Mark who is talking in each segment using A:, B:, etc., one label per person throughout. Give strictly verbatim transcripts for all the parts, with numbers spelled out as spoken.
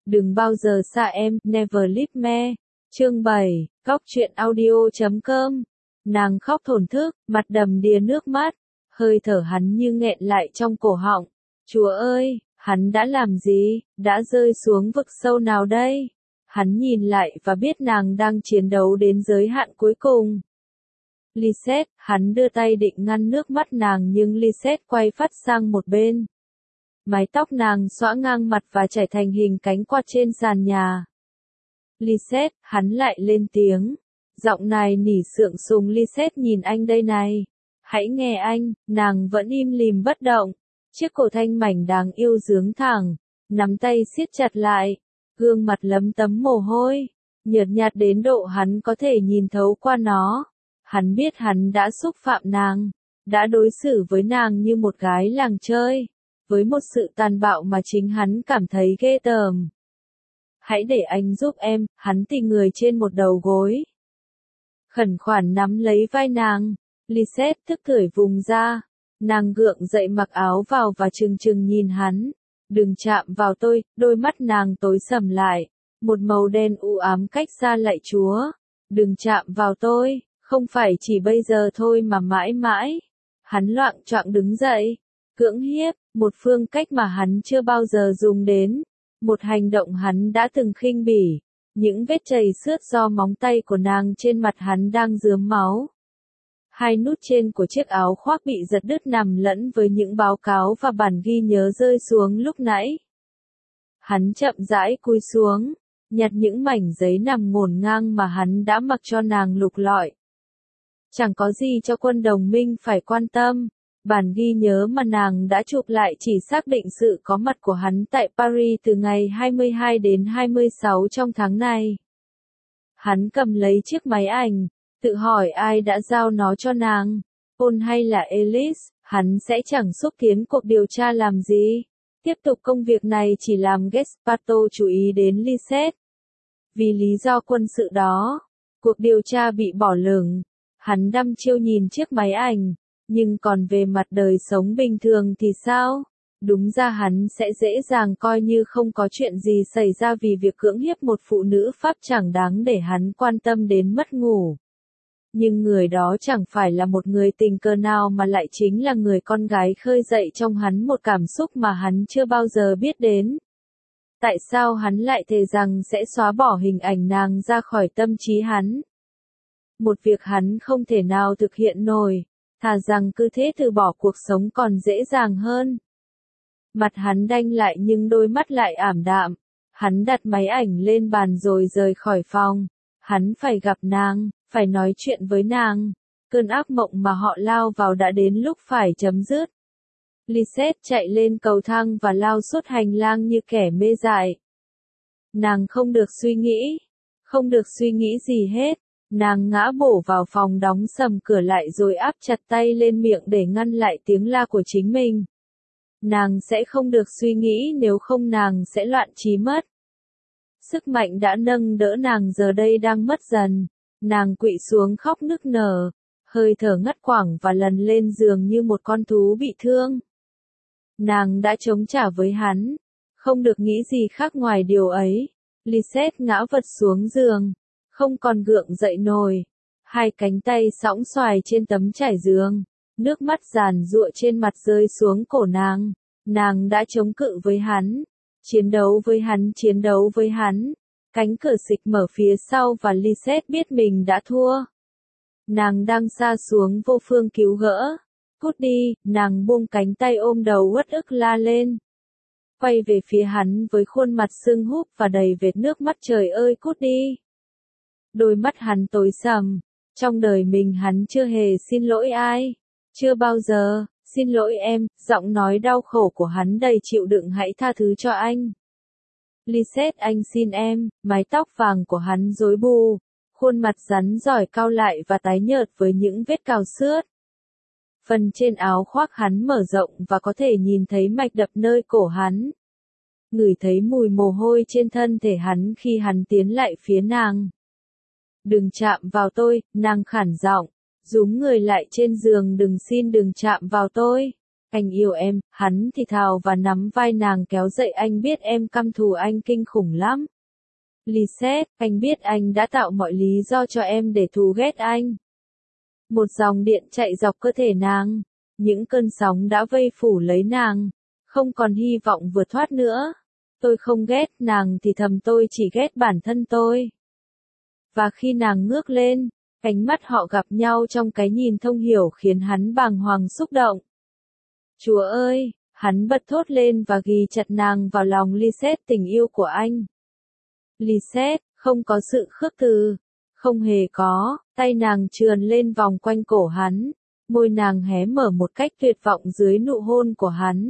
A: Đừng bao giờ xa em, Never Leave Me. Chương bảy, góc truyện audio chấm com. Nàng khóc thổn thức, mặt đầm đìa nước mắt, hơi thở hắn như nghẹn lại trong cổ họng. Chúa ơi, hắn đã làm gì, đã rơi xuống vực sâu nào đây? Hắn nhìn lại và biết nàng đang chiến đấu đến giới hạn cuối cùng. Lisette, hắn đưa tay định ngăn nước mắt nàng nhưng Lisette quay phát sang một bên. Mái tóc nàng xõa ngang mặt và chảy thành hình cánh quạt trên sàn nhà. Lisette, hắn lại lên tiếng. Giọng này nỉ sượng sùng. Lisette nhìn anh đây này. Hãy nghe anh, nàng vẫn im lìm bất động. Chiếc cổ thanh mảnh đáng yêu dướng thẳng, nắm tay siết chặt lại, gương mặt lấm tấm mồ hôi, nhợt nhạt đến độ hắn có thể nhìn thấu qua nó. Hắn biết hắn đã xúc phạm nàng, đã đối xử với nàng như một gái làng chơi, với một sự tàn bạo mà chính hắn cảm thấy ghê tởm. Hãy để anh giúp em, hắn tì người trên một đầu gối. Khẩn khoản nắm lấy vai nàng, Lisette tức tưởi vùng ra. Nàng gượng dậy mặc áo vào và trừng trừng nhìn hắn. Đừng chạm vào tôi, đôi mắt nàng tối sầm lại. Một màu đen u ám cách xa lạy Chúa. Đừng chạm vào tôi, không phải chỉ bây giờ thôi mà mãi mãi. Hắn loạng choạng đứng dậy. Cưỡng hiếp, một phương cách mà hắn chưa bao giờ dùng đến. Một hành động hắn đã từng khinh bỉ. Những vết chảy xước do móng tay của nàng trên mặt hắn đang rướm máu. Hai nút trên của chiếc áo khoác bị giật đứt nằm lẫn với những báo cáo và bản ghi nhớ rơi xuống lúc nãy. Hắn chậm rãi cúi xuống, nhặt những mảnh giấy nằm ngổn ngang mà hắn đã mặc cho nàng lục lọi. Chẳng có gì cho quân đồng minh phải quan tâm, bản ghi nhớ mà nàng đã chụp lại chỉ xác định sự có mặt của hắn tại Paris từ ngày hai mươi hai đến hai mươi sáu trong tháng này. Hắn cầm lấy chiếc máy ảnh. Tự hỏi ai đã giao nó cho nàng, Paul hay là Alice, hắn sẽ chẳng xúc tiến cuộc điều tra làm gì. Tiếp tục công việc này chỉ làm Gestapo chú ý đến Lisette. Vì lý do quân sự đó, cuộc điều tra bị bỏ lửng. Hắn đăm chiêu nhìn chiếc máy ảnh, nhưng còn về mặt đời sống bình thường thì sao? Đúng ra hắn sẽ dễ dàng coi như không có chuyện gì xảy ra vì việc cưỡng hiếp một phụ nữ Pháp chẳng đáng để hắn quan tâm đến mất ngủ. Nhưng người đó chẳng phải là một người tình cờ nào mà lại chính là người con gái khơi dậy trong hắn một cảm xúc mà hắn chưa bao giờ biết đến. Tại sao hắn lại thề rằng sẽ xóa bỏ hình ảnh nàng ra khỏi tâm trí hắn? Một việc hắn không thể nào thực hiện nổi, thà rằng cứ thế từ bỏ cuộc sống còn dễ dàng hơn. Mặt hắn đanh lại nhưng đôi mắt lại ảm đạm. Hắn đặt máy ảnh lên bàn rồi rời khỏi phòng. Hắn phải gặp nàng, phải nói chuyện với nàng. Cơn ác mộng mà họ lao vào đã đến lúc phải chấm dứt. Lisette chạy lên cầu thang và lao suốt hành lang như kẻ mê dại. Nàng không được suy nghĩ, không được suy nghĩ gì hết. Nàng ngã bổ vào phòng đóng sầm cửa lại rồi áp chặt tay lên miệng để ngăn lại tiếng la của chính mình. Nàng sẽ không được suy nghĩ, nếu không nàng sẽ loạn trí mất. Sức mạnh đã nâng đỡ nàng giờ đây đang mất dần. Nàng quỵ xuống khóc nức nở, hơi thở ngắt quãng và lần lên giường như một con thú bị thương. Nàng đã chống trả với hắn, không được nghĩ gì khác ngoài điều ấy. Lisette ngã vật xuống giường, không còn gượng dậy nổi. Hai cánh tay sõng xoài trên tấm trải giường, nước mắt giàn giụa trên mặt rơi xuống cổ nàng. Nàng đã chống cự với hắn, chiến đấu với hắn, chiến đấu với hắn. Cánh cửa xịch mở phía sau và Lisette biết mình đã thua. Nàng đang sa xuống vô phương cứu gỡ. Cút đi, nàng buông cánh tay ôm đầu uất ức la lên. Quay về phía hắn với khuôn mặt sưng húp và đầy vệt nước mắt. Trời ơi, cút đi. Đôi mắt hắn tối sầm. Trong đời mình hắn chưa hề xin lỗi ai. Chưa bao giờ. Xin lỗi em, giọng nói đau khổ của hắn đầy chịu đựng. Hãy tha thứ cho anh. Lisette, anh xin em. Mái tóc vàng của hắn rối bù, khuôn mặt rắn rỏi cau lại và tái nhợt với những vết cào xước. Phần trên áo khoác hắn mở rộng và có thể nhìn thấy mạch đập nơi cổ hắn. Ngửi thấy mùi mồ hôi trên thân thể hắn khi hắn tiến lại phía nàng. Đừng chạm vào tôi, nàng khản giọng, rúm người lại trên giường. Đừng, xin đừng chạm vào tôi. anh yêu em, hắn thì thào và nắm vai nàng kéo dậy, anh biết em căm thù anh kinh khủng lắm. Lisette, anh biết anh đã tạo mọi lý do cho em để thù ghét anh. Một dòng điện chạy dọc cơ thể nàng, những cơn sóng đã vây phủ lấy nàng, không còn hy vọng vượt thoát nữa. Tôi không ghét nàng thì thầm, tôi chỉ ghét bản thân tôi. Và khi nàng ngước lên, ánh mắt họ gặp nhau trong cái nhìn thông hiểu khiến hắn bàng hoàng xúc động. Chúa ơi, hắn bật thốt lên và ghì chặt nàng vào lòng. Lisette, tình yêu của anh. Lisette, không có sự khước từ. Không hề có, tay nàng trườn lên vòng quanh cổ hắn, môi nàng hé mở một cách tuyệt vọng dưới nụ hôn của hắn.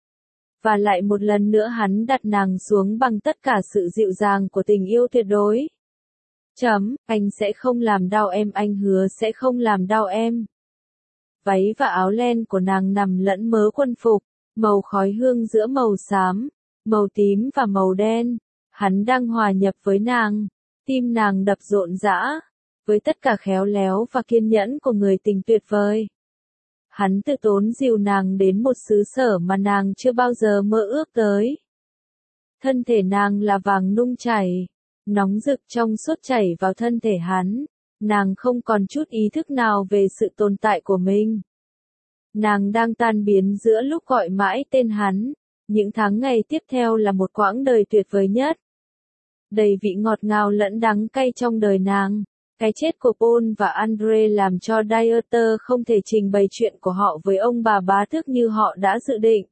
A: Và lại một lần nữa hắn đặt nàng xuống bằng tất cả sự dịu dàng của tình yêu tuyệt đối. Chấm, anh sẽ không làm đau em, anh hứa sẽ không làm đau em. Váy và áo len của nàng nằm lẫn mớ quân phục, màu khói hương giữa màu xám, màu tím và màu đen. Hắn đang hòa nhập với nàng, tim nàng đập rộn rã, với tất cả khéo léo và kiên nhẫn của người tình tuyệt vời. Hắn tự tốn dìu nàng đến một xứ sở mà nàng chưa bao giờ mơ ước tới. Thân thể nàng là vàng nung chảy, nóng rực trong suốt chảy vào thân thể hắn, nàng không còn chút ý thức nào về sự tồn tại của mình. Nàng đang tan biến giữa lúc gọi mãi tên hắn, những tháng ngày tiếp theo là một quãng đời tuyệt vời nhất. Đầy vị ngọt ngào lẫn đắng cay trong đời nàng. Cái chết của Paul và Andre làm cho Dieter không thể trình bày chuyện của họ với ông bà bá tước như họ đã dự định.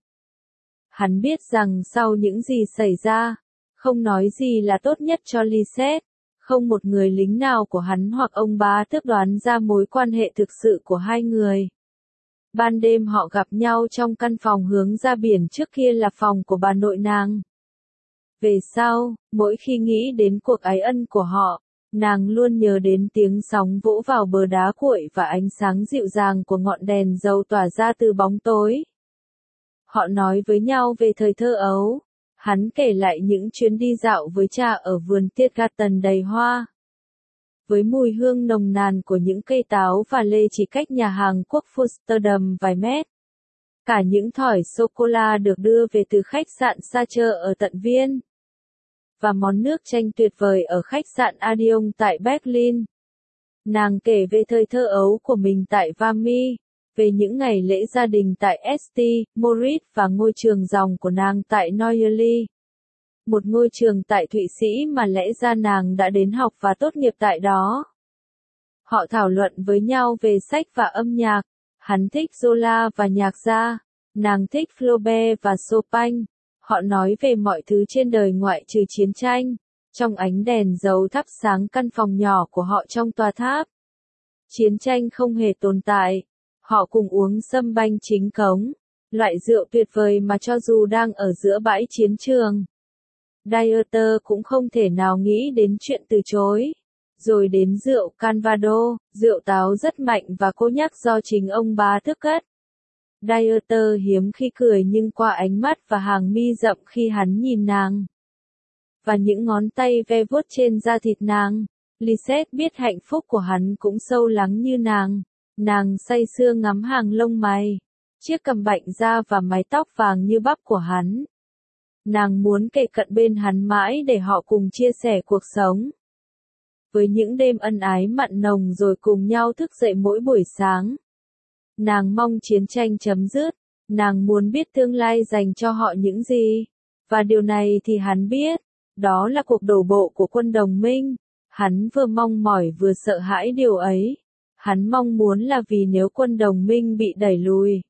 A: Hắn biết rằng sau những gì xảy ra, không nói gì là tốt nhất cho Lisette, không một người lính nào của hắn hoặc ông bá tước đoán ra mối quan hệ thực sự của hai người. Ban đêm họ gặp nhau trong căn phòng hướng ra biển, trước kia là phòng của bà nội nàng. Về sau, mỗi khi nghĩ đến cuộc ái ân của họ, nàng luôn nhớ đến tiếng sóng vỗ vào bờ đá cuội và ánh sáng dịu dàng của ngọn đèn dầu tỏa ra từ bóng tối. Họ nói với nhau về thời thơ ấu. Hắn kể lại những chuyến đi dạo với cha ở vườn Tiergarten đầy hoa. Với mùi hương nồng nàn của những cây táo và lê chỉ cách nhà hàng quốc Fusterdam vài mét. Cả những thỏi sô-cô-la được đưa về từ khách sạn Sacher ở tận Viên. Và món nước chanh tuyệt vời ở khách sạn Adion tại Berlin. Nàng kể về thời thơ ấu của mình tại Vimy, về những ngày lễ gia đình tại ét tê, Moritz và ngôi trường dòng của nàng tại Neuilly. Một ngôi trường tại Thụy Sĩ mà lẽ ra nàng đã đến học và tốt nghiệp tại đó. Họ thảo luận với nhau về sách và âm nhạc. Hắn thích Zola và nhạc gia. Nàng thích Flaubert và Chopin. Họ nói về mọi thứ trên đời ngoại trừ chiến tranh. Trong ánh đèn dầu thắp sáng căn phòng nhỏ của họ trong tòa tháp. Chiến tranh không hề tồn tại. Họ cùng uống sâm banh chính cống. Loại rượu tuyệt vời mà cho dù đang ở giữa bãi chiến trường, Dieter cũng không thể nào nghĩ đến chuyện từ chối. Rồi đến rượu Calvados, rượu táo rất mạnh và cô nhắc do chính ông bá tước cất. Dieter hiếm khi cười nhưng qua ánh mắt và hàng mi rậm khi hắn nhìn nàng. Và những ngón tay ve vuốt trên da thịt nàng. Lisette biết hạnh phúc của hắn cũng sâu lắng như nàng. Nàng say sưa ngắm hàng lông mày, chiếc cằm bạnh da và mái tóc vàng như bắp của hắn. Nàng muốn kề cận bên hắn mãi để họ cùng chia sẻ cuộc sống. Với những đêm ân ái mặn nồng rồi cùng nhau thức dậy mỗi buổi sáng. Nàng mong chiến tranh chấm dứt, nàng muốn biết tương lai dành cho họ những gì. Và điều này thì hắn biết, đó là cuộc đổ bộ của quân đồng minh. Hắn vừa mong mỏi vừa sợ hãi điều ấy. Hắn mong muốn là vì nếu quân đồng minh bị đẩy lùi,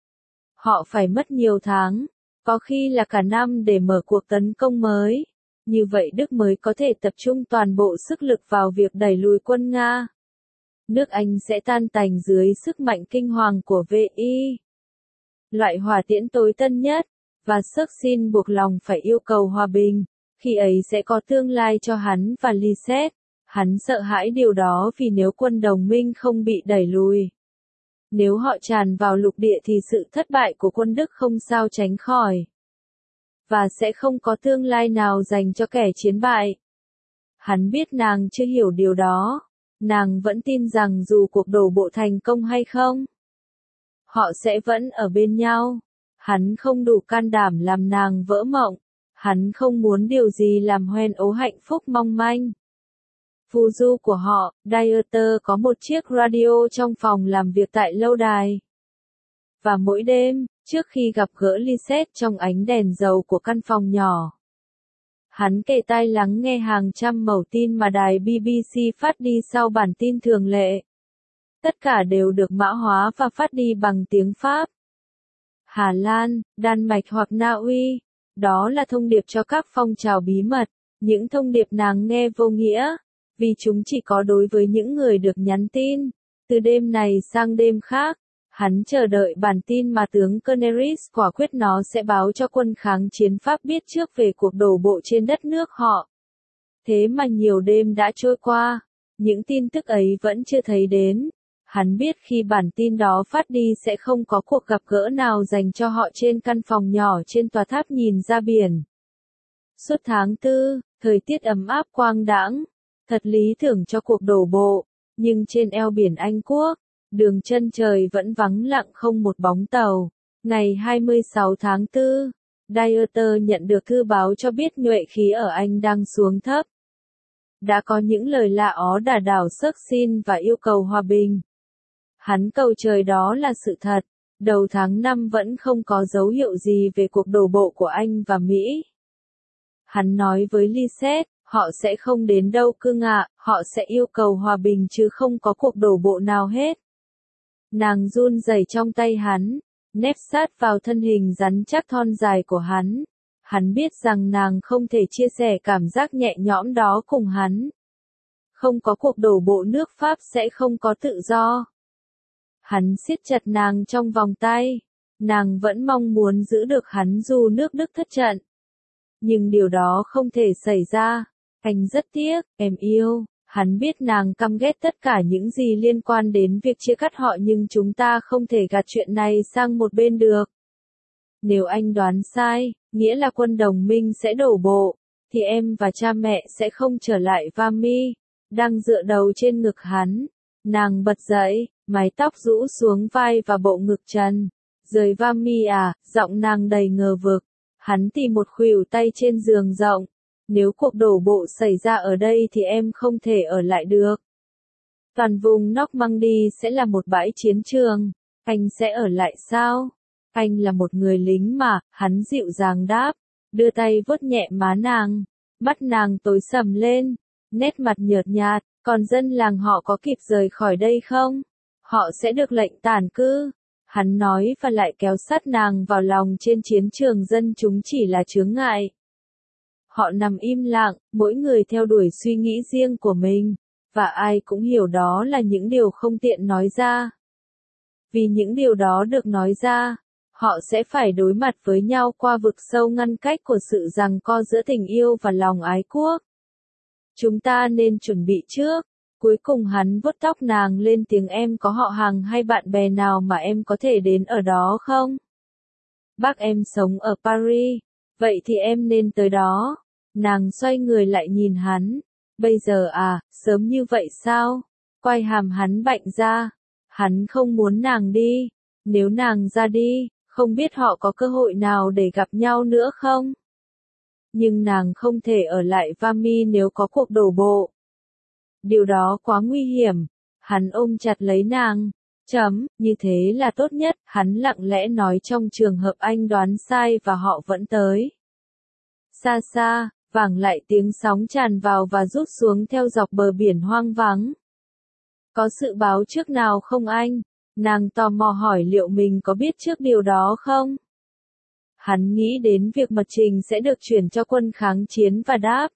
A: họ phải mất nhiều tháng, có khi là cả năm để mở cuộc tấn công mới. Như vậy Đức mới có thể tập trung toàn bộ sức lực vào việc đẩy lùi quân Nga. Nước Anh sẽ tan tành dưới sức mạnh kinh hoàng của vê i. Loại hỏa tiễn tối tân nhất, và Churchill buộc lòng phải yêu cầu hòa bình. Khi ấy sẽ có tương lai cho hắn và Lisette. Hắn sợ hãi điều đó vì nếu quân đồng minh không bị đẩy lùi, nếu họ tràn vào lục địa thì sự thất bại của quân Đức không sao tránh khỏi. Và sẽ không có tương lai nào dành cho kẻ chiến bại. Hắn biết nàng chưa hiểu điều đó. Nàng vẫn tin rằng dù cuộc đổ bộ thành công hay không, họ sẽ vẫn ở bên nhau. Hắn không đủ can đảm làm nàng vỡ mộng. Hắn không muốn điều gì làm hoen ố hạnh phúc mong manh. Phù du của họ, Dieter có một chiếc radio trong phòng làm việc tại lâu đài. Và mỗi đêm, trước khi gặp gỡ Lisette trong ánh đèn dầu của căn phòng nhỏ, hắn kề tai lắng nghe hàng trăm mẩu tin mà đài bê bê xê phát đi sau bản tin thường lệ. Tất cả đều được mã hóa và phát đi bằng tiếng Pháp, Hà Lan, Đan Mạch hoặc Na Uy. Đó là thông điệp cho các phong trào bí mật, những thông điệp nàng nghe vô nghĩa, vì chúng chỉ có đối với những người được nhắn tin. Từ đêm này sang đêm khác, hắn chờ đợi bản tin mà tướng Cornelis quả quyết nó sẽ báo cho quân kháng chiến Pháp biết trước về cuộc đổ bộ trên đất nước họ. Thế mà nhiều đêm đã trôi qua, những tin tức ấy vẫn chưa thấy đến. Hắn biết khi bản tin đó phát đi sẽ không có cuộc gặp gỡ nào dành cho họ trên căn phòng nhỏ trên tòa tháp nhìn ra biển. Suốt tháng tư, thời tiết ấm áp quang đãng, thật lý tưởng cho cuộc đổ bộ, nhưng trên eo biển Anh Quốc, đường chân trời vẫn vắng lặng không một bóng tàu. Ngày hai mươi sáu tháng tư, Dieter nhận được thư báo cho biết nhuệ khí ở Anh đang xuống thấp. Đã có những lời lạ ó đả đảo xớt xin và yêu cầu hòa bình. Hắn cầu trời đó là sự thật. Đầu tháng năm vẫn không có dấu hiệu gì về cuộc đổ bộ của Anh và Mỹ. Hắn nói với Lisette, họ sẽ không đến đâu cưng ạ, họ sẽ yêu cầu hòa bình chứ không có cuộc đổ bộ nào hết. Nàng run rẩy trong tay hắn, nép sát vào thân hình rắn chắc thon dài của hắn. Hắn biết rằng nàng không thể chia sẻ cảm giác nhẹ nhõm đó cùng hắn. Không có cuộc đổ bộ nước Pháp sẽ không có tự do. Hắn siết chặt nàng trong vòng tay. Nàng vẫn mong muốn giữ được hắn dù nước Đức thất trận. Nhưng điều đó không thể xảy ra. Anh rất tiếc, em yêu. Hắn biết nàng căm ghét tất cả những gì liên quan đến việc chia cắt họ nhưng chúng ta không thể gạt chuyện này sang một bên được. Nếu anh đoán sai, nghĩa là quân đồng minh sẽ đổ bộ, thì em và cha mẹ sẽ không trở lại Vimy. Đang dựa đầu trên ngực hắn. Nàng bật dậy, mái tóc rũ xuống vai và bộ ngực trần. Rời Vimy à, giọng nàng đầy ngờ vực. Hắn tìm một khuỷu tay trên giường rộng. Nếu cuộc đổ bộ xảy ra ở đây thì em không thể ở lại được. Toàn vùng Normandy sẽ là một bãi chiến trường. Anh sẽ ở lại sao? Anh là một người lính mà, hắn dịu dàng đáp. Đưa tay vuốt nhẹ má nàng. Mắt nàng tối sầm lên. Nét mặt nhợt nhạt. Còn dân làng họ có kịp rời khỏi đây không? Họ sẽ được lệnh tản cư. Hắn nói và lại kéo sát nàng vào lòng trên chiến trường dân chúng chỉ là chướng ngại. Họ nằm im lặng, mỗi người theo đuổi suy nghĩ riêng của mình, và ai cũng hiểu đó là những điều không tiện nói ra. Vì những điều đó được nói ra, họ sẽ phải đối mặt với nhau qua vực sâu ngăn cách của sự giằng co giữa tình yêu và lòng ái quốc. Chúng ta nên chuẩn bị trước. Cuối cùng hắn vuốt tóc nàng lên tiếng em có họ hàng hay bạn bè nào mà em có thể đến ở đó không? Bác em sống ở Paris. Vậy thì em nên tới đó. Nàng xoay người lại nhìn hắn. Bây giờ à, sớm như vậy sao? Quai hàm hắn bạnh ra. Hắn không muốn nàng đi. Nếu nàng ra đi, không biết họ có cơ hội nào để gặp nhau nữa không? Nhưng nàng không thể ở lại Vimy nếu có cuộc đổ bộ. Điều đó quá nguy hiểm. Hắn ôm chặt lấy nàng. Chấm, như thế là tốt nhất, hắn lặng lẽ nói trong trường hợp anh đoán sai và họ vẫn tới. Xa xa, vẳng lại tiếng sóng tràn vào và rút xuống theo dọc bờ biển hoang vắng. Có sự báo trước nào không anh? Nàng tò mò hỏi liệu mình có biết trước điều đó không? Hắn nghĩ đến việc mật trình sẽ được chuyển cho quân kháng chiến và đáp.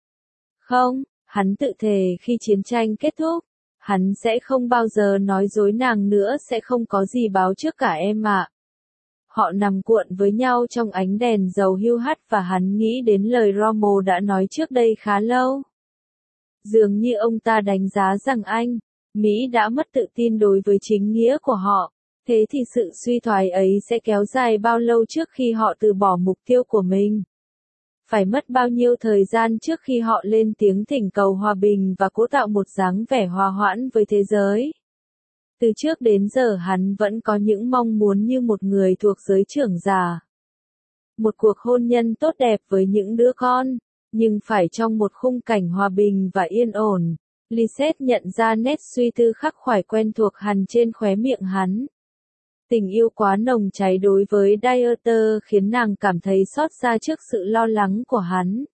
A: Không, hắn tự thề khi chiến tranh kết thúc. Hắn sẽ không bao giờ nói dối nàng nữa sẽ không có gì báo trước cả em ạ. Họ nằm cuộn với nhau trong ánh đèn dầu hiu hắt và hắn nghĩ đến lời Rommel đã nói trước đây khá lâu. Dường như ông ta đánh giá rằng Anh, Mỹ đã mất tự tin đối với chính nghĩa của họ. Thế thì sự suy thoái ấy sẽ kéo dài bao lâu trước khi họ từ bỏ mục tiêu của mình? Phải mất bao nhiêu thời gian trước khi họ lên tiếng thỉnh cầu hòa bình và cố tạo một dáng vẻ hòa hoãn với thế giới? Từ trước đến giờ hắn vẫn có những mong muốn như một người thuộc giới trưởng già. Một cuộc hôn nhân tốt đẹp với những đứa con, nhưng phải trong một khung cảnh hòa bình và yên ổn. Lisette nhận ra nét suy tư khắc khoải quen thuộc hằn trên khóe miệng hắn. Tình yêu quá nồng cháy đối với Dieter khiến nàng cảm thấy xót xa trước sự lo lắng của hắn.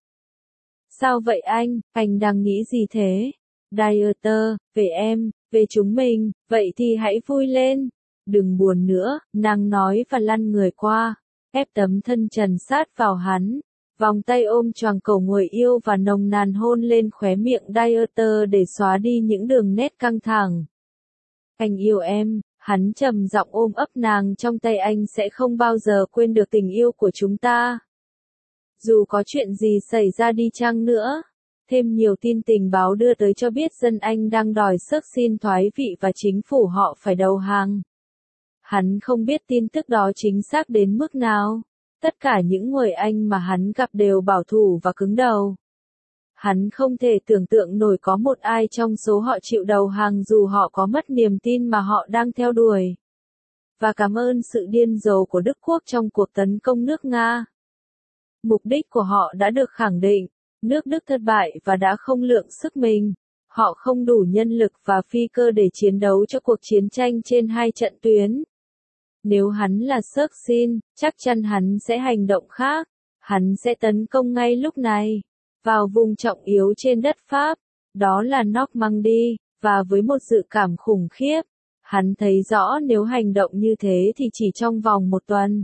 A: Sao vậy anh, anh đang nghĩ gì thế? Dieter, về em, về chúng mình, vậy thì hãy vui lên. Đừng buồn nữa, nàng nói và lăn người qua, ép tấm thân trần sát vào hắn. Vòng tay ôm choàng cổ người yêu và nồng nàn hôn lên khóe miệng Dieter để xóa đi những đường nét căng thẳng. Anh yêu em, hắn trầm giọng ôm ấp nàng trong tay, anh sẽ không bao giờ quên được tình yêu của chúng ta. Dù có chuyện gì xảy ra đi chăng nữa. Thêm nhiều tin tình báo đưa tới cho biết dân Anh đang đòi xước xin thoái vị và chính phủ họ phải đầu hàng. Hắn không biết tin tức đó chính xác đến mức nào. Tất cả những người Anh mà hắn gặp đều bảo thủ và cứng đầu. Hắn không thể tưởng tượng nổi có một ai trong số họ chịu đầu hàng dù họ có mất niềm tin mà họ đang theo đuổi. Và cảm ơn sự điên rồ của Đức Quốc trong cuộc tấn công nước Nga. Mục đích của họ đã được khẳng định. Nước Đức thất bại và đã không lượng sức mình. Họ không đủ nhân lực và phi cơ để chiến đấu cho cuộc chiến tranh trên hai trận tuyến. Nếu hắn là Churchill, chắc chắn hắn sẽ hành động khác. Hắn sẽ tấn công ngay lúc này, vào vùng trọng yếu trên đất Pháp, đó là Normandy, và với một dự cảm khủng khiếp. Hắn thấy rõ nếu hành động như thế thì chỉ trong vòng một tuần,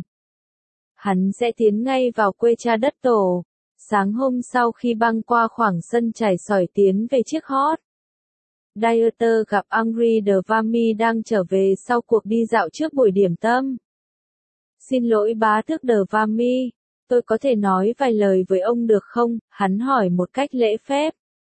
A: hắn sẽ tiến ngay vào quê cha đất tổ. Sáng hôm sau khi băng qua khoảng sân trải sỏi tiến về chiếc hot, Dieter gặp Henri de Vamy đang trở về sau cuộc đi dạo trước buổi điểm tâm. Xin lỗi bá tước de Vamy, tôi có thể nói vài lời với ông được không? Hắn hỏi một cách lễ phép.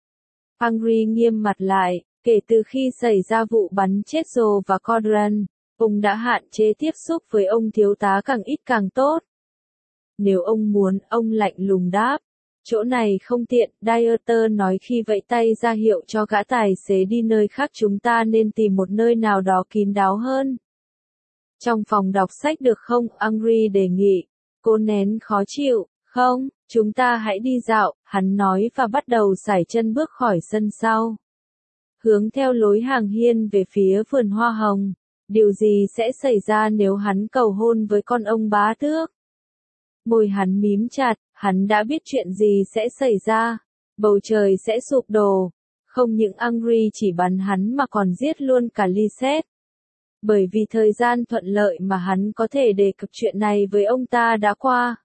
A: Henri nghiêm mặt lại, kể từ khi xảy ra vụ bắn chết Joe và Cordran, ông đã hạn chế tiếp xúc với ông thiếu tá càng ít càng tốt. Nếu ông muốn, ông lạnh lùng đáp. Chỗ này không tiện, Dieter nói khi vẫy tay ra hiệu cho gã tài xế đi nơi khác, chúng ta nên tìm một nơi nào đó kín đáo hơn. Trong phòng đọc sách được không? Henri đề nghị. Cô nén khó chịu. Không, chúng ta hãy đi dạo, hắn nói và bắt đầu sải chân bước khỏi sân sau. Hướng theo lối hàng hiên về phía vườn hoa hồng. Điều gì sẽ xảy ra nếu hắn cầu hôn với con ông bá tước? Môi hắn mím chặt, hắn đã biết chuyện gì sẽ xảy ra. Bầu trời sẽ sụp đổ. Không những Henri chỉ bắn hắn mà còn giết luôn cả Lisette. Bởi vì thời gian thuận lợi mà hắn có thể đề cập chuyện này với ông ta đã qua.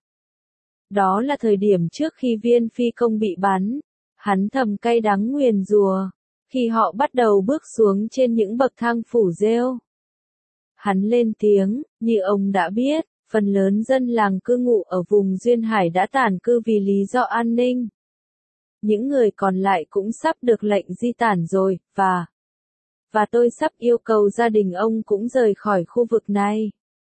A: Đó là thời điểm trước khi viên phi công bị bắn. Hắn thầm cay đắng nguyền rủa khi họ bắt đầu bước xuống trên những bậc thang phủ rêu. Hắn lên tiếng, như ông đã biết, phần lớn dân làng cư ngụ ở vùng duyên hải đã tản cư vì lý do an ninh. Những người còn lại cũng sắp được lệnh di tản rồi, và... Và tôi sắp yêu cầu gia đình ông cũng rời khỏi khu vực này.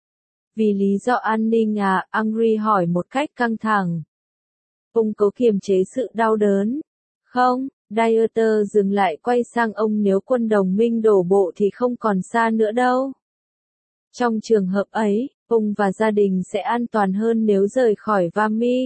A: Vì lý do an ninh à? Henri hỏi một cách căng thẳng. Ông cố kiềm chế sự đau đớn. Không, Dieter dừng lại quay sang ông, nếu quân đồng minh đổ bộ thì không còn xa nữa đâu. Trong trường hợp ấy, ông và gia đình sẽ an toàn hơn nếu rời khỏi Vimy.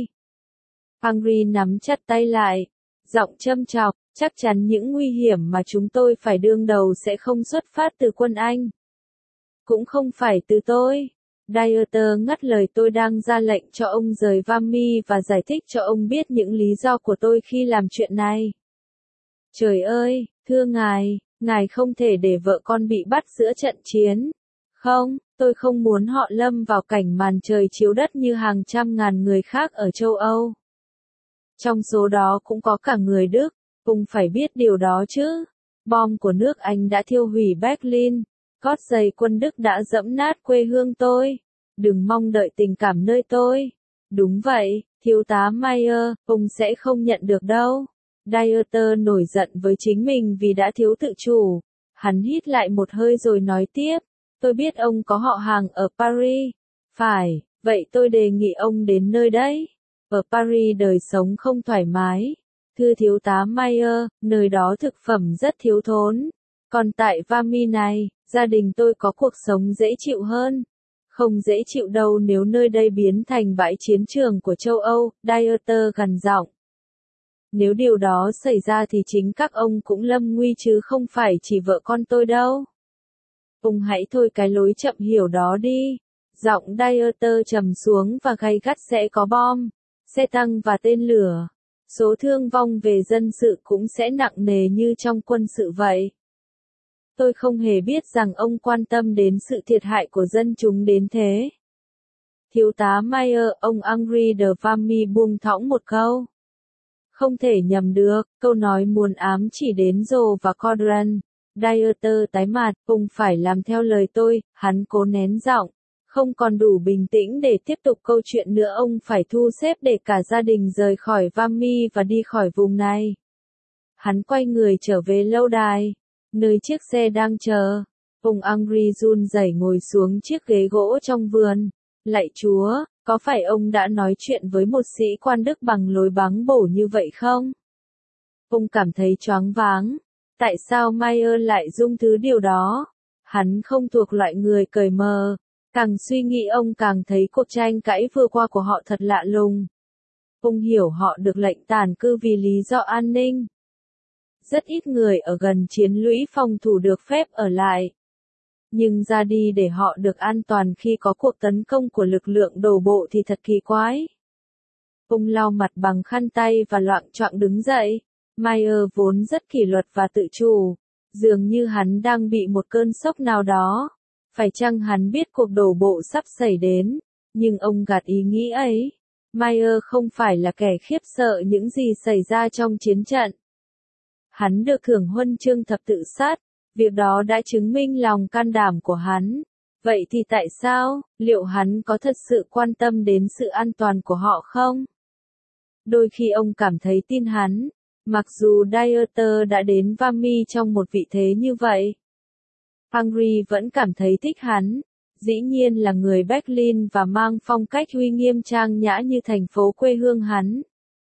A: Henri nắm chặt tay lại, giọng châm chọc, chắc chắn những nguy hiểm mà chúng tôi phải đương đầu sẽ không xuất phát từ quân Anh. Cũng không phải từ tôi. Dieter ngắt lời, tôi đang ra lệnh cho ông rời Vimy và giải thích cho ông biết những lý do của tôi khi làm chuyện này. Trời ơi, thưa ngài, ngài không thể để vợ con bị bắt giữa trận chiến. Không, tôi không muốn họ lâm vào cảnh màn trời chiếu đất như hàng trăm ngàn người khác ở châu Âu. Trong số đó cũng có cả người Đức, ông phải biết điều đó chứ. Bom của nước Anh đã thiêu hủy Berlin, cót giày quân Đức đã dẫm nát quê hương tôi. Đừng mong đợi tình cảm nơi tôi. Đúng vậy, thiếu tá Mayer, ông sẽ không nhận được đâu. Dieter nổi giận với chính mình vì đã thiếu tự chủ. Hắn hít lại một hơi rồi nói tiếp. Tôi biết ông có họ hàng ở Paris. Phải, vậy tôi đề nghị ông đến nơi đấy. Ở Paris đời sống không thoải mái. Thưa thiếu tá Mayer, nơi đó thực phẩm rất thiếu thốn. Còn tại Vimy này, Gia đình tôi có cuộc sống dễ chịu hơn. Không dễ chịu đâu nếu nơi đây biến thành bãi chiến trường của châu Âu, Dieter gằn giọng. Nếu điều đó xảy ra thì chính các ông cũng lâm nguy chứ không phải chỉ vợ con tôi đâu. Ông hãy thôi cái lối chậm hiểu đó đi. Giọng Dieter trầm xuống và gay gắt, sẽ có bom, xe tăng và tên lửa. Số thương vong về dân sự cũng sẽ nặng nề như trong quân sự vậy. Tôi không hề biết rằng ông quan tâm đến sự thiệt hại của dân chúng đến thế. Thiếu tá Mayer, ông Henri de Vamy buông thõng một câu. Không thể nhầm được, câu nói muôn ám chỉ đến Joe và Cordran. Dieter tái mặt, ông phải làm theo lời tôi, hắn cố nén giọng. Không còn đủ bình tĩnh để tiếp tục câu chuyện nữa, ông phải thu xếp để cả gia đình rời khỏi Vimy và đi khỏi vùng này. Hắn quay người trở về lâu đài, nơi chiếc xe đang chờ. Ông Henri run rẩy ngồi xuống chiếc ghế gỗ trong vườn. Lạy Chúa, có phải ông đã nói chuyện với một sĩ quan Đức bằng lối báng bổ như vậy không? Ông cảm thấy choáng váng. Tại sao Mayer lại dung thứ điều đó? Hắn không thuộc loại người cởi mờ. Càng suy nghĩ ông càng thấy cuộc tranh cãi vừa qua của họ thật lạ lùng. Ông hiểu họ được lệnh tản cư vì lý do an ninh. Rất ít người ở gần chiến lũy phòng thủ được phép ở lại. Nhưng ra đi để họ được an toàn khi có cuộc tấn công của lực lượng đổ bộ thì thật kỳ quái. Ông lau mặt bằng khăn tay và loạng choạng đứng dậy. Mayer vốn rất kỷ luật và tự chủ. Dường như hắn đang bị một cơn sốc nào đó. Phải chăng hắn biết cuộc đổ bộ sắp xảy đến, nhưng ông gạt ý nghĩ ấy. Mayer không phải là kẻ khiếp sợ những gì xảy ra trong chiến trận. Hắn được thưởng huân chương thập tự sát, việc đó đã chứng minh lòng can đảm của hắn. Vậy thì tại sao, liệu hắn có thật sự quan tâm đến sự an toàn của họ không? Đôi khi ông cảm thấy tin hắn, mặc dù Dieter đã đến Vimy trong một vị thế như vậy. Henri vẫn cảm thấy thích hắn, dĩ nhiên là người Berlin và mang phong cách uy nghiêm trang nhã như thành phố quê hương hắn.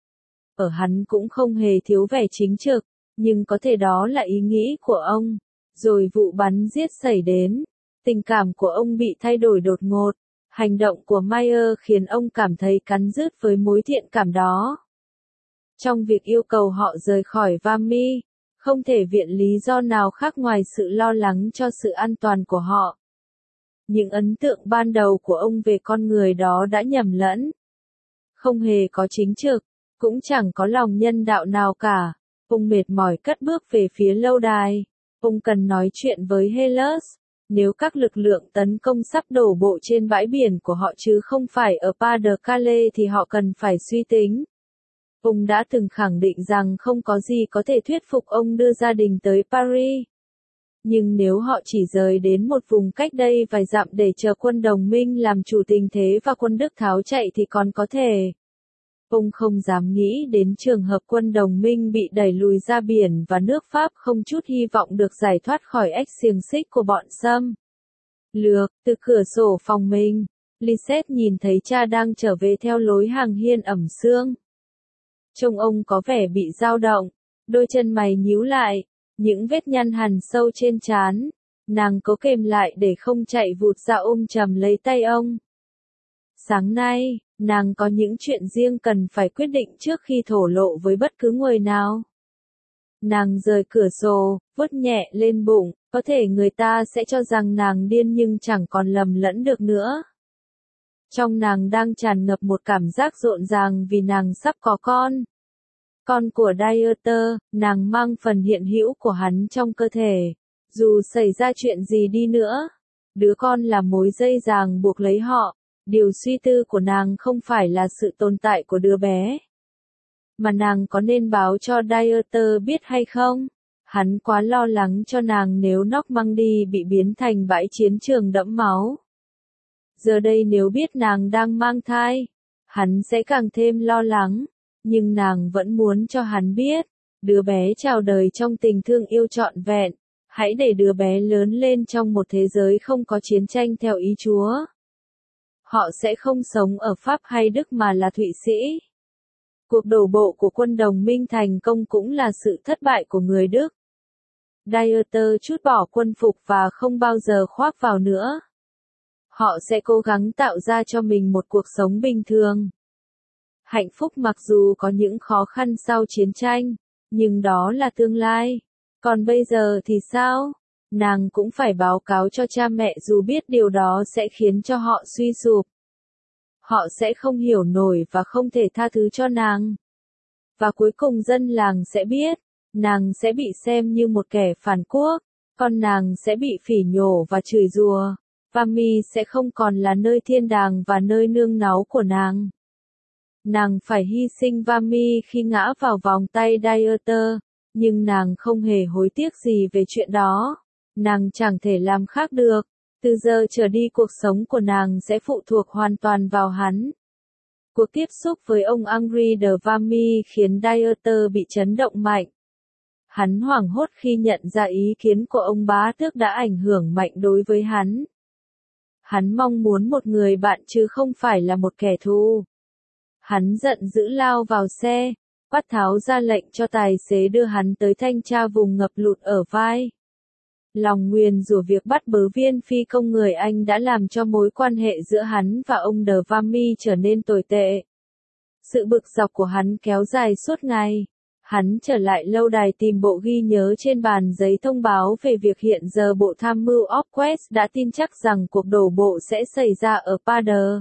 A: Ở hắn cũng không hề thiếu vẻ chính trực, nhưng có thể đó là ý nghĩ của ông. Rồi vụ bắn giết xảy đến, tình cảm của ông bị thay đổi đột ngột. Hành động của Mayer khiến ông cảm thấy cắn rứt với mối thiện cảm đó. Trong việc yêu cầu họ rời khỏi Vimy, không thể viện lý do nào khác ngoài sự lo lắng cho sự an toàn của họ. Những ấn tượng ban đầu của ông về con người đó đã nhầm lẫn. Không hề có chính trực, cũng chẳng có lòng nhân đạo nào cả. Ông mệt mỏi cất bước về phía lâu đài. Ông cần nói chuyện với Hellas. Nếu các lực lượng tấn công sắp đổ bộ trên bãi biển của họ chứ không phải ở Pas-de-Calais thì họ cần phải suy tính. Ông đã từng khẳng định rằng không có gì có thể thuyết phục ông đưa gia đình tới Paris. Nhưng nếu họ chỉ rời đến một vùng cách đây vài dặm để chờ quân đồng minh làm chủ tình thế và quân Đức tháo chạy thì còn có thể. Ông không dám nghĩ đến trường hợp quân đồng minh bị đẩy lùi ra biển và nước Pháp không chút hy vọng được giải thoát khỏi ếch xiềng xích của bọn xâm lược. Từ cửa sổ phòng mình, Lisette nhìn thấy cha đang trở về theo lối hàng hiên ẩm sương. Trông ông có vẻ bị dao động, đôi chân mày nhíu lại, những vết nhăn hằn sâu trên trán. Nàng cố kềm lại để không chạy vụt ra ôm chầm lấy tay ông. Sáng nay, nàng có những chuyện riêng cần phải quyết định trước khi thổ lộ với bất cứ người nào. Nàng rời cửa sổ, vuốt nhẹ lên bụng, có thể người ta sẽ cho rằng nàng điên nhưng chẳng còn lầm lẫn được nữa. Trong nàng đang tràn ngập một cảm giác rộn ràng vì nàng sắp có con. Con của Dieter, nàng mang phần hiện hữu của hắn trong cơ thể. Dù xảy ra chuyện gì đi nữa, đứa con là mối dây ràng buộc lấy họ. Điều suy tư của nàng không phải là sự tồn tại của đứa bé. Mà nàng có nên báo cho Dieter biết hay không? Hắn quá lo lắng cho nàng nếu Normandy bị biến thành bãi chiến trường đẫm máu. Giờ đây nếu biết nàng đang mang thai, hắn sẽ càng thêm lo lắng. Nhưng nàng vẫn muốn cho hắn biết, đứa bé chào đời trong tình thương yêu trọn vẹn. Hãy để đứa bé lớn lên trong một thế giới không có chiến tranh theo ý Chúa. Họ sẽ không sống ở Pháp hay Đức mà là Thụy Sĩ. Cuộc đổ bộ của quân đồng minh thành công cũng là sự thất bại của người Đức. Dieter trút bỏ quân phục và không bao giờ khoác vào nữa. Họ sẽ cố gắng tạo ra cho mình một cuộc sống bình thường. Hạnh phúc mặc dù có những khó khăn sau chiến tranh, nhưng đó là tương lai. Còn bây giờ thì sao? Nàng cũng phải báo cáo cho cha mẹ dù biết điều đó sẽ khiến cho họ suy sụp. Họ sẽ không hiểu nổi và không thể tha thứ cho nàng. Và cuối cùng dân làng sẽ biết, nàng sẽ bị xem như một kẻ phản quốc, con nàng sẽ bị phỉ nhổ và chửi rủa. Vimy sẽ không còn là nơi thiên đàng và nơi nương náu của nàng. Nàng phải hy sinh Vimy khi ngã vào vòng tay Dieter, nhưng nàng không hề hối tiếc gì về chuyện đó. Nàng chẳng thể làm khác được. Từ giờ trở đi cuộc sống của nàng sẽ phụ thuộc hoàn toàn vào hắn. Cuộc tiếp xúc với ông Henri de Vimy khiến Dieter bị chấn động mạnh. Hắn hoảng hốt khi nhận ra ý kiến của ông bá tước đã ảnh hưởng mạnh đối với hắn. Hắn mong muốn một người bạn chứ không phải là một kẻ thù. Hắn giận dữ lao vào xe, quát tháo ra lệnh cho tài xế đưa hắn tới thanh tra vùng ngập lụt ở vai. Lòng nguyền rủa việc bắt bớ viên phi công người Anh đã làm cho mối quan hệ giữa hắn và ông de Vimy trở nên tồi tệ. Sự bực dọc của hắn kéo dài suốt ngày. Hắn trở lại lâu đài tìm bộ ghi nhớ trên bàn giấy thông báo về việc hiện giờ Bộ Tham mưu Orquest đã tin chắc rằng cuộc đổ bộ sẽ xảy ra ở Pas-de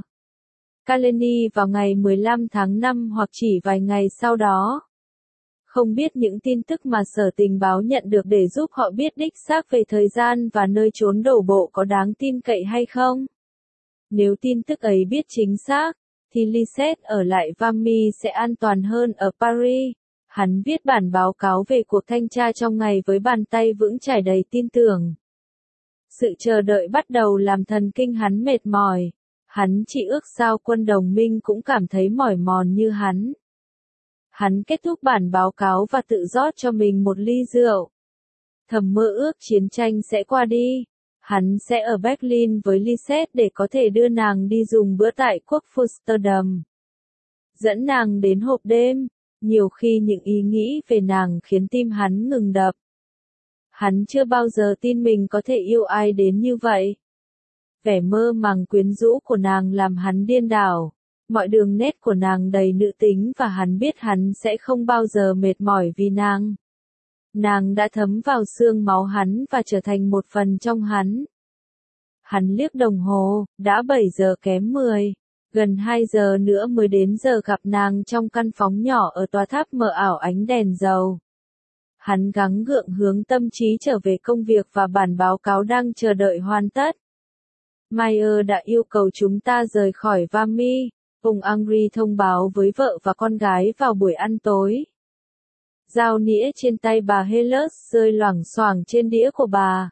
A: Calais vào ngày mười lăm tháng năm hoặc chỉ vài ngày sau đó. Không biết những tin tức mà sở tình báo nhận được để giúp họ biết đích xác về thời gian và nơi trốn đổ bộ có đáng tin cậy hay không. Nếu tin tức ấy biết chính xác, thì Lisette ở lại Vimy sẽ an toàn hơn ở Paris. Hắn viết bản báo cáo về cuộc thanh tra trong ngày với bàn tay vững chãi đầy tin tưởng. Sự chờ đợi bắt đầu làm thần kinh hắn mệt mỏi. Hắn chỉ ước sao quân đồng minh cũng cảm thấy mỏi mòn như hắn. Hắn kết thúc bản báo cáo và tự rót cho mình một ly rượu. Thầm mơ ước chiến tranh sẽ qua đi. Hắn sẽ ở Berlin với Lisette để có thể đưa nàng đi dùng bữa tại Quốc Fürstendom. Dẫn nàng đến hộp đêm. Nhiều khi những ý nghĩ về nàng khiến tim hắn ngừng đập. Hắn chưa bao giờ tin mình có thể yêu ai đến như vậy. Vẻ mơ màng quyến rũ của nàng làm hắn điên đảo. Mọi đường nét của nàng đầy nữ tính và hắn biết hắn sẽ không bao giờ mệt mỏi vì nàng. Nàng đã thấm vào xương máu hắn và trở thành một phần trong hắn. Hắn liếc đồng hồ, đã bảy giờ kém mười. Gần hai giờ nữa mới đến giờ gặp nàng trong căn phòng nhỏ ở tòa tháp mờ ảo ánh đèn dầu. Hắn gắng gượng hướng tâm trí trở về công việc và bản báo cáo đang chờ đợi hoàn tất. Meyer đã yêu cầu chúng ta rời khỏi Vimy. Ông Henri thông báo với vợ và con gái vào buổi ăn tối. Dao nĩa trên tay bà Hellers rơi loảng xoảng trên đĩa của bà.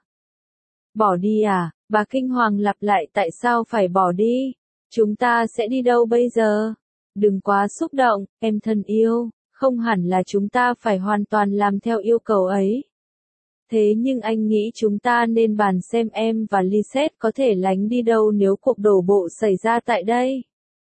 A: Bỏ đi à? Bà kinh hoàng lặp lại tại sao phải bỏ đi? Chúng ta sẽ đi đâu bây giờ? Đừng quá xúc động, em thân yêu, không hẳn là chúng ta phải hoàn toàn làm theo yêu cầu ấy. Thế nhưng anh nghĩ chúng ta nên bàn xem em và Lisette có thể lánh đi đâu nếu cuộc đổ bộ xảy ra tại đây.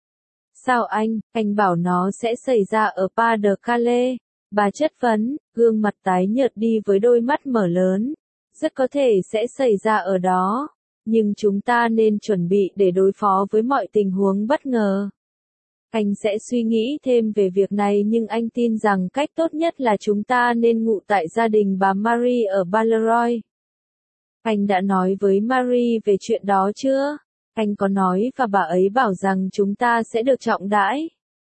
A: Sao anh, anh bảo nó sẽ xảy ra ở Pas de Calais? Bà chất vấn, gương mặt tái nhợt đi với đôi mắt mở lớn. Rất có thể sẽ xảy ra ở đó. Nhưng chúng ta nên chuẩn bị để đối phó với mọi tình huống bất ngờ. Anh sẽ suy nghĩ thêm về việc này nhưng anh tin rằng cách tốt nhất là chúng ta nên ngụ tại gia đình bà Marie ở Balleroy. Anh đã nói với Marie về chuyện đó chưa? Anh có nói và bà ấy bảo rằng chúng ta sẽ được trọng đãi.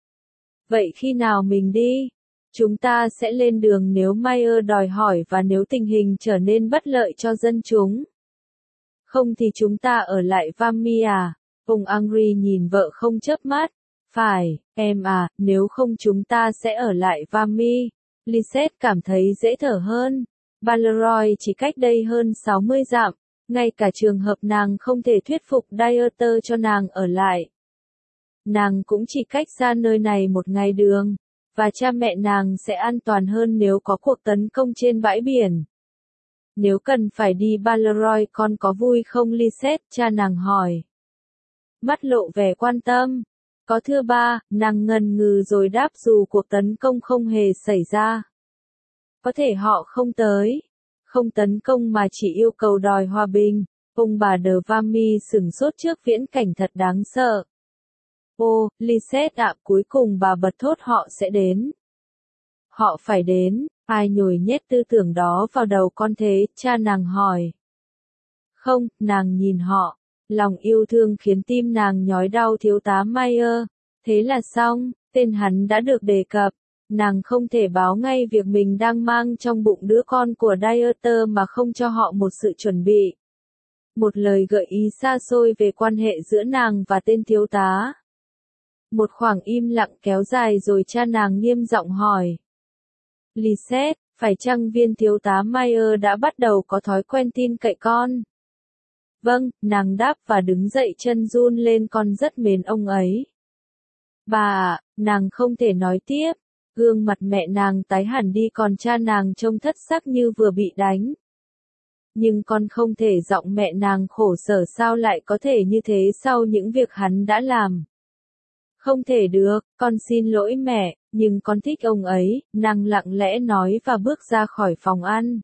A: Vậy khi nào mình đi? Chúng ta sẽ lên đường nếu Meyer đòi hỏi và nếu tình hình trở nên bất lợi cho dân chúng. Không thì chúng ta ở lại Vimy à? Ông Henri nhìn vợ không chớp mắt. Phải, em à, nếu không chúng ta sẽ ở lại Vimy. Lisette cảm thấy dễ thở hơn. Balleroy chỉ cách đây hơn sáu mươi dặm. Ngay cả trường hợp nàng không thể thuyết phục Dieter cho nàng ở lại. Nàng cũng chỉ cách xa nơi này một ngày đường. Và cha mẹ nàng sẽ an toàn hơn nếu có cuộc tấn công trên bãi biển. Nếu cần phải đi Balleroy con có vui không Lisette? Cha nàng hỏi. Mắt lộ vẻ quan tâm. Có thưa ba, nàng ngần ngừ rồi đáp dù cuộc tấn công không hề xảy ra. Có thể họ không tới. không tấn công mà chỉ yêu cầu đòi hòa bình. Ông bà Đờ Vami sửng sốt trước viễn cảnh thật đáng sợ. Ô, Lisette ạ, cuối cùng bà bật thốt họ sẽ đến. Họ phải đến, ai nhồi nhét tư tưởng đó vào đầu con thế, cha nàng hỏi. Không, nàng nhìn họ, lòng yêu thương khiến tim nàng nhói đau thiếu tá Mayer. Thế là xong, tên hắn đã được đề cập. Nàng không thể báo ngay việc mình đang mang trong bụng đứa con của Dieter mà không cho họ một sự chuẩn bị. Một lời gợi ý xa xôi về quan hệ giữa nàng và tên thiếu tá. Một khoảng im lặng kéo dài rồi cha nàng nghiêm giọng hỏi. Lisette, phải chăng viên thiếu tá Mayer đã bắt đầu có thói quen tin cậy con? Vâng, nàng đáp và đứng dậy chân run lên, con rất mến ông ấy. Bà ạ, nàng không thể nói tiếp. Gương mặt mẹ nàng tái hẳn đi, còn cha nàng trông thất sắc như vừa bị đánh. Nhưng con không thể, giọng mẹ nàng khổ sở, sao lại có thể như thế sau những việc hắn đã làm. Không thể được, con xin lỗi mẹ, nhưng con thích ông ấy, nàng lặng lẽ nói và bước ra khỏi phòng ăn.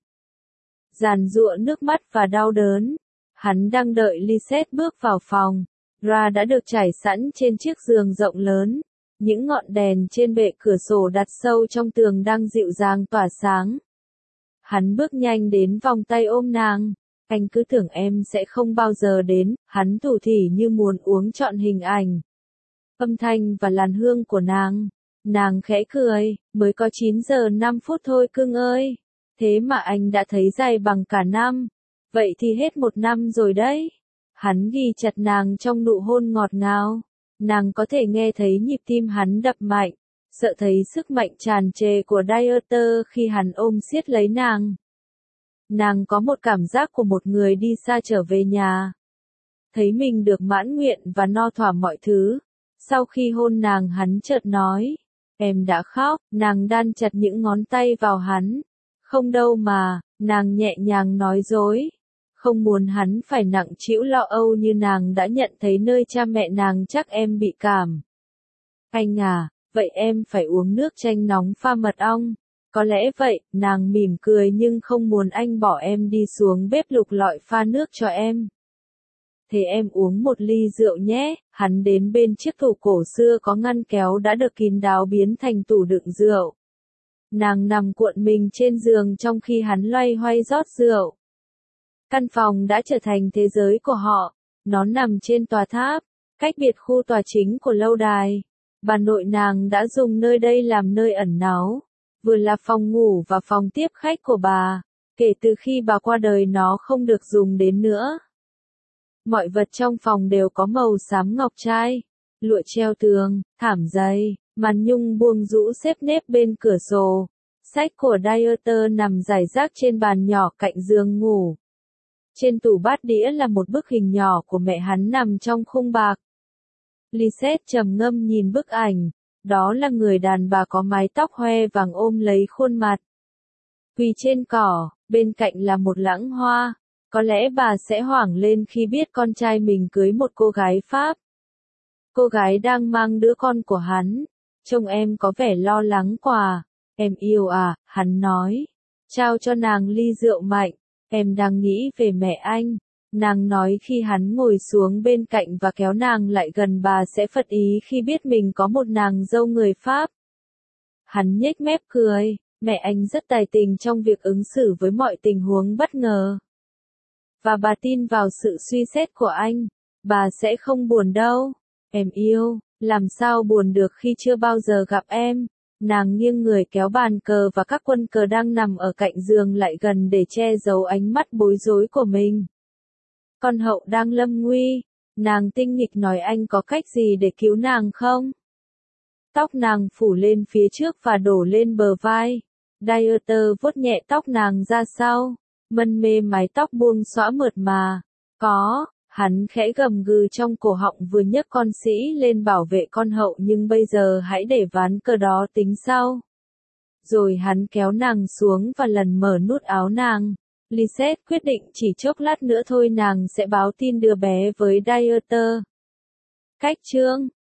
A: Giàn giụa nước mắt và đau đớn. Hắn đang đợi Lisette bước vào phòng. Ra đã được trải sẵn trên chiếc giường rộng lớn. Những ngọn đèn trên bệ cửa sổ đặt sâu trong tường đang dịu dàng tỏa sáng. Hắn bước nhanh đến, vòng tay ôm nàng. Anh cứ tưởng em sẽ không bao giờ đến, hắn thủ thỉ như muốn uống trọn hình ảnh. Âm thanh và làn hương của nàng. Nàng khẽ cười, mới có chín giờ năm phút thôi cưng ơi. Thế mà anh đã thấy dài bằng cả năm. Vậy thì hết một năm rồi đấy. Hắn ghi chặt nàng trong nụ hôn ngọt ngào. Nàng có thể nghe thấy nhịp tim hắn đập mạnh, sợ thấy sức mạnh tràn trề của Dieter khi hắn ôm siết lấy nàng. Nàng có một cảm giác của một người đi xa trở về nhà. Thấy mình được mãn nguyện và no thỏa mọi thứ. Sau khi hôn nàng, hắn chợt nói, em đã khóc. Nàng đan chặt những ngón tay vào hắn. Không đâu mà, nàng nhẹ nhàng nói dối. Không muốn hắn phải nặng trĩu lo âu như nàng đã nhận thấy nơi cha mẹ nàng. Chắc em bị cảm. Anh à, vậy em phải uống nước chanh nóng pha mật ong. Có lẽ vậy, nàng mỉm cười nhưng không muốn anh bỏ em đi xuống bếp lục lọi pha nước cho em. Thế em uống một ly rượu nhé. Hắn đến bên chiếc tủ cổ xưa có ngăn kéo đã được kín đáo biến thành tủ đựng rượu. Nàng nằm cuộn mình trên giường trong khi hắn loay hoay rót rượu. Căn phòng đã trở thành thế giới của họ. Nó nằm trên tòa tháp, cách biệt khu tòa chính của lâu đài. Bà nội nàng đã dùng nơi đây làm nơi ẩn náu, vừa là phòng ngủ và phòng tiếp khách của bà. Kể từ khi bà qua đời nó không được dùng đến nữa. Mọi vật trong phòng đều có màu xám ngọc trai, lụa treo tường, thảm dày, màn nhung buông rũ xếp nếp bên cửa sổ. Sách của Dieter nằm rải rác trên bàn nhỏ cạnh giường ngủ. Trên tủ bát đĩa là một bức hình nhỏ của mẹ hắn nằm trong khung bạc. Lisette trầm ngâm nhìn bức ảnh. Đó là người đàn bà có mái tóc hoe vàng ôm lấy khuôn mặt. Quỳ trên cỏ, bên cạnh là một lẵng hoa. Có lẽ bà sẽ hoảng lên khi biết con trai mình cưới một cô gái Pháp. Cô gái đang mang đứa con của hắn. Trông em có vẻ lo lắng quá. Em yêu à, hắn nói. Trao cho nàng ly rượu mạnh. Em đang nghĩ về mẹ anh. Nàng nói khi hắn ngồi xuống bên cạnh và kéo nàng lại gần, bà sẽ phật ý khi biết mình có một nàng dâu người Pháp. Hắn nhếch mép cười. Mẹ anh rất tài tình trong việc ứng xử với mọi tình huống bất ngờ. Và bà tin vào sự suy xét của anh. Bà sẽ không buồn đâu. Em yêu, làm sao buồn được khi chưa bao giờ gặp em. Nàng nghiêng người kéo bàn cờ và các quân cờ đang nằm ở cạnh giường lại gần để che giấu ánh mắt bối rối của mình. Con hậu đang lâm nguy. Nàng tinh nghịch nói, anh có cách gì để cứu nàng không? Tóc nàng phủ lên phía trước và đổ lên bờ vai. Dieter vuốt nhẹ tóc nàng ra sau. Mân mê mái tóc buông xõa mượt mà. Có, hắn khẽ gầm gừ trong cổ họng, vừa nhấc con sĩ lên bảo vệ con hậu, nhưng bây giờ hãy để ván cờ đó tính sau. Rồi hắn kéo nàng xuống và lần mở nút áo nàng. Lisette quyết định chỉ chốc lát nữa thôi nàng sẽ báo tin đưa bé với Dieter. Cách chương